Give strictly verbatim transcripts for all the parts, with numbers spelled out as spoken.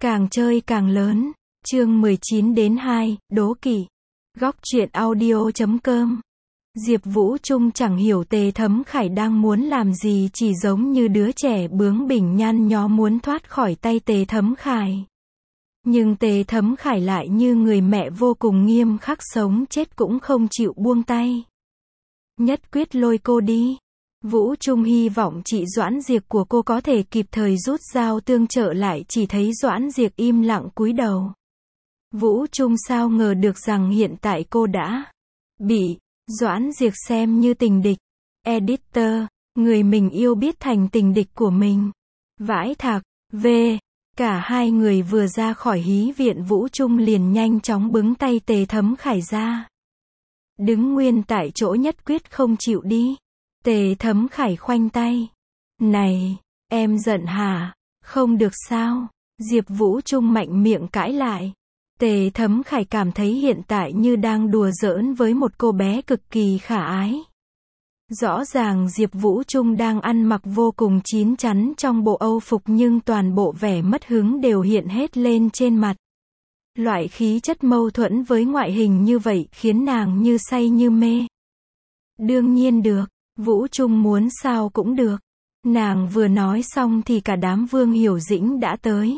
Càng chơi càng lớn. Chương mười chín đến hai, đố kỵ. Góc truyện audio chấm com. Diệp Vũ Trung chẳng hiểu Tề Thấm Khải đang muốn làm gì, chỉ giống như đứa trẻ bướng bỉnh nhăn nhó muốn thoát khỏi tay Tề Thấm Khải. Nhưng Tề Thấm Khải lại như người mẹ vô cùng nghiêm khắc, sống chết cũng không chịu buông tay. Nhất quyết lôi cô đi. Vũ Trung hy vọng chị Doãn Diệp của cô có thể kịp thời rút dao tương trợ lại, chỉ thấy Doãn Diệp im lặng cúi đầu. Vũ Trung sao ngờ được rằng hiện tại cô đã bị Doãn Diệp xem như tình địch. Editor, người mình yêu biết thành tình địch của mình. Vãi thạc, v. Cả hai người vừa ra khỏi hí viện, Vũ Trung liền nhanh chóng bứng tay Tề Thấm Khải ra. Đứng nguyên tại chỗ nhất quyết không chịu đi. Tề Thấm Khải khoanh tay. Này, em giận hả? Không được sao? Diệp Vũ Trung mạnh miệng cãi lại. Tề Thấm Khải cảm thấy hiện tại như đang đùa giỡn với một cô bé cực kỳ khả ái. Rõ ràng Diệp Vũ Trung đang ăn mặc vô cùng chín chắn trong bộ Âu phục, nhưng toàn bộ vẻ mất hứng đều hiện hết lên trên mặt. Loại khí chất mâu thuẫn với ngoại hình như vậy khiến nàng như say như mê. Đương nhiên được, Vũ Trung muốn sao cũng được. Nàng vừa nói xong thì cả đám Vương Hiểu Dĩnh đã tới.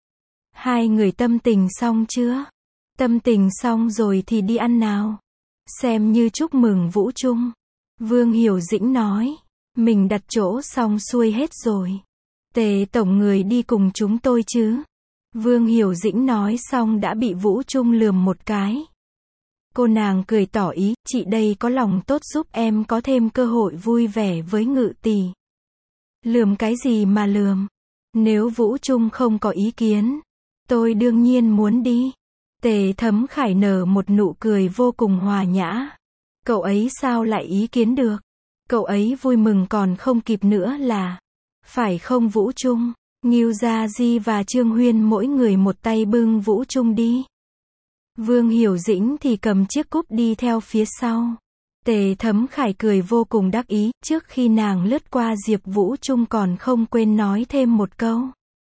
Hai người tâm tình xong chưa? Tâm tình xong rồi thì đi ăn nào. Xem như chúc mừng Vũ Trung. Vương Hiểu Dĩnh nói. Mình đặt chỗ xong xuôi hết rồi. Tề tổng người đi cùng chúng tôi chứ? Vương Hiểu Dĩnh nói xong đã bị Vũ Trung lườm một cái. Cô nàng cười tỏ ý, chị đây có lòng tốt giúp em có thêm cơ hội vui vẻ với Ngự tỷ. Lườm cái gì mà lườm? Nếu Vũ Trung không có ý kiến, tôi đương nhiên muốn đi. Tề Thấm Khải nở một nụ cười vô cùng hòa nhã. Cậu ấy sao lại ý kiến được? Cậu ấy vui mừng còn không kịp nữa là. Phải không Vũ Trung? Ngưu Gia Di và Trương Huyên mỗi người một tay bưng Vũ Trung đi. Vương Hiểu Dĩnh thì cầm chiếc cúp đi theo phía sau. Tề Thấm Khải cười vô cùng đắc ý, trước khi nàng lướt qua Diệp Vũ Trung còn không quên nói thêm một câu.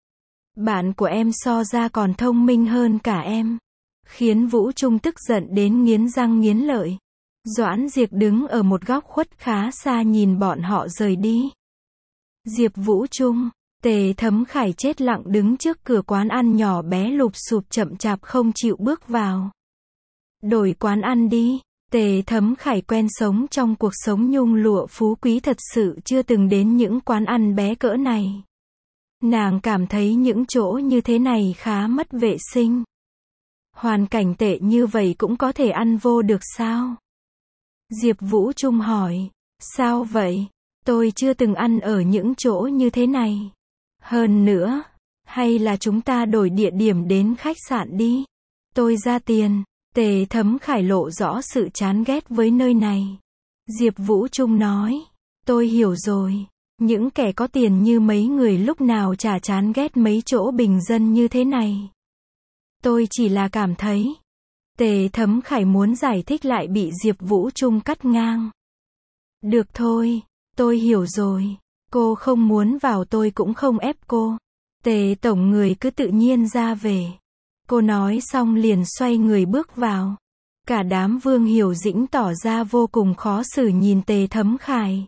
Bạn của em so ra còn thông minh hơn cả em. Khiến Vũ Trung tức giận đến nghiến răng nghiến lợi. Doãn Diệp đứng ở một góc khuất khá xa nhìn bọn họ rời đi. Diệp Vũ Trung, Tề Thấm Khải chết lặng đứng trước cửa quán ăn nhỏ bé lụp xụp chậm chạp không chịu bước vào. Đổi quán ăn đi. Tề Thấm Khải quen sống trong cuộc sống nhung lụa phú quý, thật sự chưa từng đến những quán ăn bé cỡ này. Nàng cảm thấy những chỗ như thế này khá mất vệ sinh. Hoàn cảnh tệ như vậy cũng có thể ăn vô được sao? Diệp Vũ Trung hỏi. Sao vậy? Tôi chưa từng ăn ở những chỗ như thế này. Hơn nữa, hay là chúng ta đổi địa điểm đến khách sạn đi. Tôi ra tiền. Tề Thấm Khải lộ rõ sự chán ghét với nơi này. Diệp Vũ Trung nói. Tôi hiểu rồi. Những kẻ có tiền như mấy người lúc nào chả chán ghét mấy chỗ bình dân như thế này. Tôi chỉ là cảm thấy. Tề Thấm Khải muốn giải thích lại bị Diệp Vũ Trung cắt ngang. Được thôi, tôi hiểu rồi. Cô không muốn vào tôi cũng không ép cô. Tề tổng người cứ tự nhiên ra về. Cô nói xong liền xoay người bước vào. Cả đám Vương Hiểu Dĩnh tỏ ra vô cùng khó xử nhìn Tề Thấm Khải.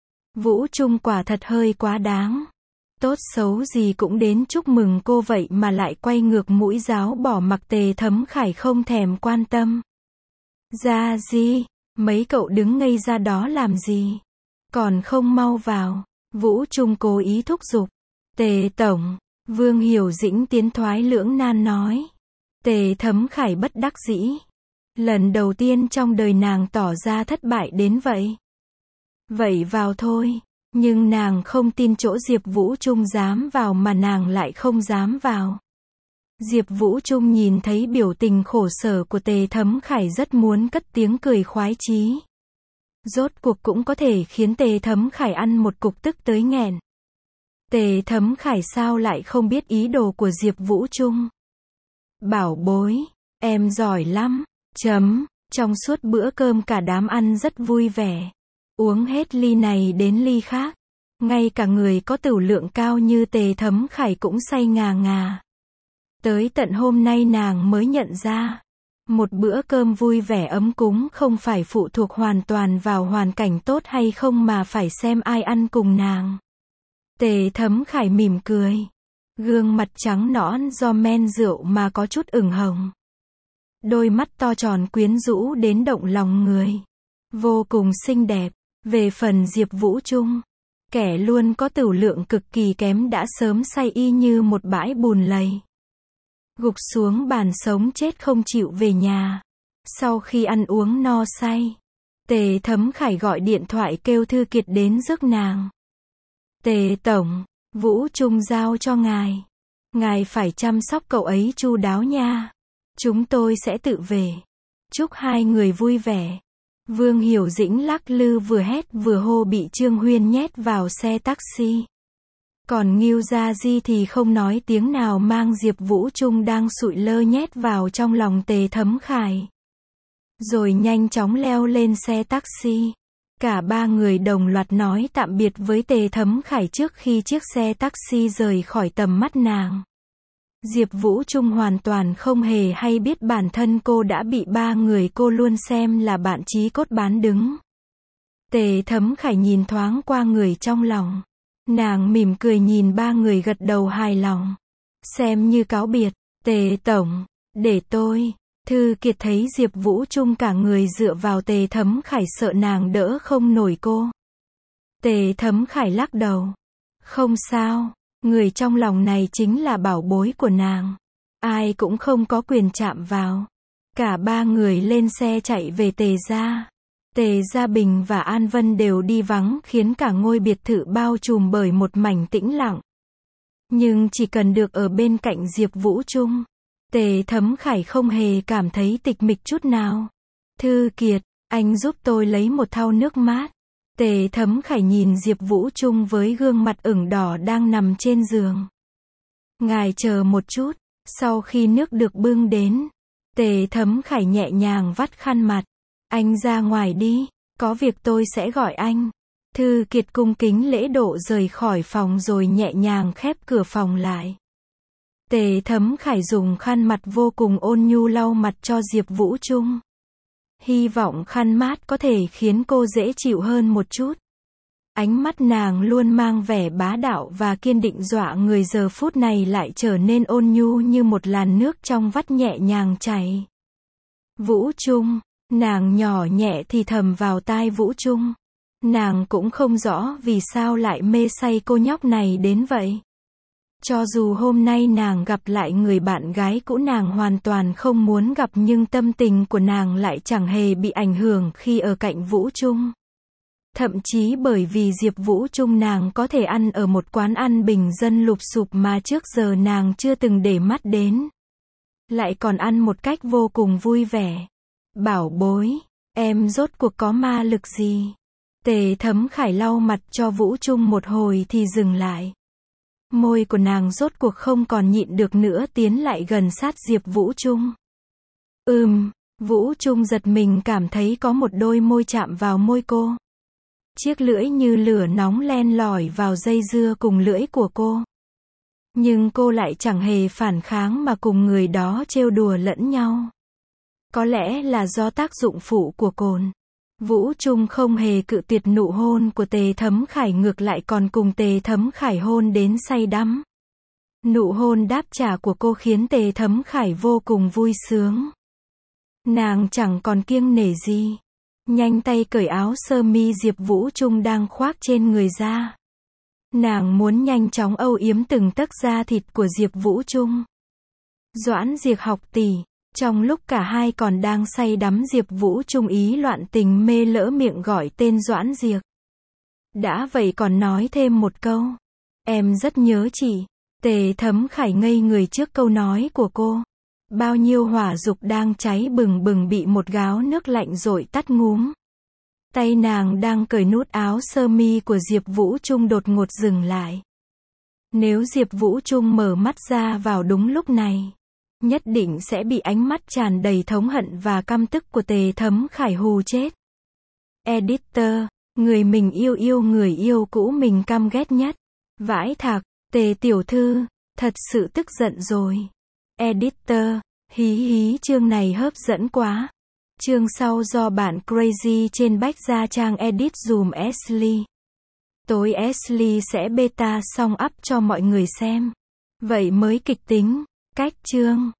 Vũ Trung quả thật hơi quá đáng. Tốt xấu gì cũng đến chúc mừng cô vậy mà lại quay ngược mũi giáo bỏ mặc Tề Thấm Khải không thèm quan tâm. Ra gì? Mấy cậu đứng ngây ra đó làm gì? Còn không mau vào. Vũ Trung cố ý thúc giục. Tề tổng. Vương Hiểu Dĩnh tiến thoái lưỡng nan nói. Tề Thấm Khải bất đắc dĩ. Lần đầu tiên trong đời nàng tỏ ra thất bại đến vậy. Vậy vào thôi. Nhưng nàng không tin chỗ Diệp Vũ Trung dám vào mà nàng lại không dám vào. Diệp Vũ Trung nhìn thấy biểu tình khổ sở của Tề Thấm Khải rất muốn cất tiếng cười khoái chí. Rốt cuộc cũng có thể khiến Tề Thấm Khải ăn một cục tức tới nghẹn. Tề Thấm Khải sao lại không biết ý đồ của Diệp Vũ Trung. Bảo bối, em giỏi lắm. Chấm, trong suốt bữa cơm cả đám ăn rất vui vẻ. Uống hết ly này đến ly khác. Ngay cả người có tửu lượng cao như Tề Thấm Khải cũng say ngà ngà. Tới tận hôm nay nàng mới nhận ra, một bữa cơm vui vẻ ấm cúng không phải phụ thuộc hoàn toàn vào hoàn cảnh tốt hay không mà phải xem ai ăn cùng nàng. Tề Thấm Khải mỉm cười. Gương mặt trắng nõn do men rượu mà có chút ửng hồng. Đôi mắt to tròn quyến rũ đến động lòng người. Vô cùng xinh đẹp. Về phần Diệp Vũ Trung, kẻ luôn có tửu lượng cực kỳ kém đã sớm say y như một bãi bùn lầy. Gục xuống bàn sống chết không chịu về nhà. Sau khi ăn uống no say, Tề Thấm Khải gọi điện thoại kêu Thư Kiệt đến rước nàng. Tề Tổng, Vũ Trung giao cho ngài. Ngài phải chăm sóc cậu ấy chu đáo nha. Chúng tôi sẽ tự về. Chúc hai người vui vẻ. Vương Hiểu Dĩnh lắc lư vừa hét vừa hô bị Trương Huyên nhét vào xe taxi. Còn Ngưu Gia Di thì không nói tiếng nào mang Diệp Vũ Trung đang sụi lơ nhét vào trong lòng Tề Thấm Khải. Rồi nhanh chóng leo lên xe taxi. Cả ba người đồng loạt nói tạm biệt với Tề Thấm Khải trước khi chiếc xe taxi rời khỏi tầm mắt nàng. Diệp Vũ Trung hoàn toàn không hề hay biết bản thân cô đã bị ba người cô luôn xem là bạn chí cốt bán đứng. Tề Thấm Khải nhìn thoáng qua người trong lòng. Nàng mỉm cười nhìn ba người gật đầu hài lòng. Xem như cáo biệt. Tề Tổng, để tôi. Thư Kiệt thấy Diệp Vũ Trung cả người dựa vào Tề Thấm Khải sợ nàng đỡ không nổi cô. Tề Thấm Khải lắc đầu. Không sao, người trong lòng này chính là bảo bối của nàng. Ai cũng không có quyền chạm vào. Cả ba người lên xe chạy về Tề gia. Tề Gia Bình và An Vân đều đi vắng khiến cả ngôi biệt thự bao trùm bởi một mảnh tĩnh lặng. Nhưng chỉ cần được ở bên cạnh Diệp Vũ Trung, Tề Thấm Khải không hề cảm thấy tịch mịch chút nào. Thư Kiệt, anh giúp tôi lấy một thau nước mát. Tề Thấm Khải nhìn Diệp Vũ Trung với gương mặt ửng đỏ đang nằm trên giường. Ngài chờ một chút, sau khi nước được bưng đến, Tề Thấm Khải nhẹ nhàng vắt khăn mặt. Anh ra ngoài đi, có việc tôi sẽ gọi anh. Thư Kiệt cung kính lễ độ rời khỏi phòng rồi nhẹ nhàng khép cửa phòng lại. Tề Thấm Khải dùng khăn mặt vô cùng ôn nhu lau mặt cho Diệp Vũ Trung. Hy vọng khăn mát có thể khiến cô dễ chịu hơn một chút. Ánh mắt nàng luôn mang vẻ bá đạo và kiên định dọa người giờ phút này lại trở nên ôn nhu như một làn nước trong vắt nhẹ nhàng chảy. Vũ Trung, nàng nhỏ nhẹ thì thầm vào tai Vũ Trung. Nàng cũng không rõ vì sao lại mê say cô nhóc này đến vậy. Cho dù hôm nay nàng gặp lại người bạn gái cũ nàng hoàn toàn không muốn gặp nhưng tâm tình của nàng lại chẳng hề bị ảnh hưởng khi ở cạnh Vũ Trung. Thậm chí bởi vì Diệp Vũ Trung nàng có thể ăn ở một quán ăn bình dân lụp xụp mà trước giờ nàng chưa từng để mắt đến. Lại còn ăn một cách vô cùng vui vẻ. Bảo bối, em rốt cuộc có ma lực gì? Tề Thấm Khải lau mặt cho Vũ Trung một hồi thì dừng lại. Môi của nàng rốt cuộc không còn nhịn được nữa tiến lại gần sát Diệp Vũ Trung. Ừm, Vũ Trung giật mình cảm thấy có một đôi môi chạm vào môi cô. Chiếc lưỡi như lửa nóng len lỏi vào dây dưa cùng lưỡi của cô. Nhưng cô lại chẳng hề phản kháng mà cùng người đó trêu đùa lẫn nhau. Có lẽ là do tác dụng phụ của cồn. Vũ Trung không hề cự tuyệt nụ hôn của Tề Thấm Khải ngược lại còn cùng Tề Thấm Khải hôn đến say đắm. Nụ hôn đáp trả của cô khiến Tề Thấm Khải vô cùng vui sướng. Nàng chẳng còn kiêng nể gì. Nhanh tay cởi áo sơ mi Diệp Vũ Trung đang khoác trên người ra. Nàng muốn nhanh chóng âu yếm từng tấc da thịt của Diệp Vũ Trung. Doãn Diệc học tỷ. Trong lúc cả hai còn đang say đắm Diệp Vũ Trung ý loạn tình mê lỡ miệng gọi tên Doãn Diệc. Đã vậy còn nói thêm một câu. Em rất nhớ chị. Tề Thấm Khải ngây người trước câu nói của cô. Bao nhiêu hỏa dục đang cháy bừng bừng bị một gáo nước lạnh dội tắt ngúm. Tay nàng đang cởi nút áo sơ mi của Diệp Vũ Trung đột ngột dừng lại. Nếu Diệp Vũ Trung mở mắt ra vào đúng lúc này, nhất định sẽ bị ánh mắt tràn đầy thống hận và căm tức của Tề Thấm Khải hù chết. Editor, người mình yêu yêu người yêu cũ mình căm ghét nhất. Vãi thạc, Tề tiểu thư, thật sự tức giận rồi. Editor, hí hí chương này hấp dẫn quá. Chương sau do bạn Crazy trên Bách Gia Trang edit dùm Ashley. Tối Ashley sẽ beta xong up cho mọi người xem. Vậy mới kịch tính. Cách chương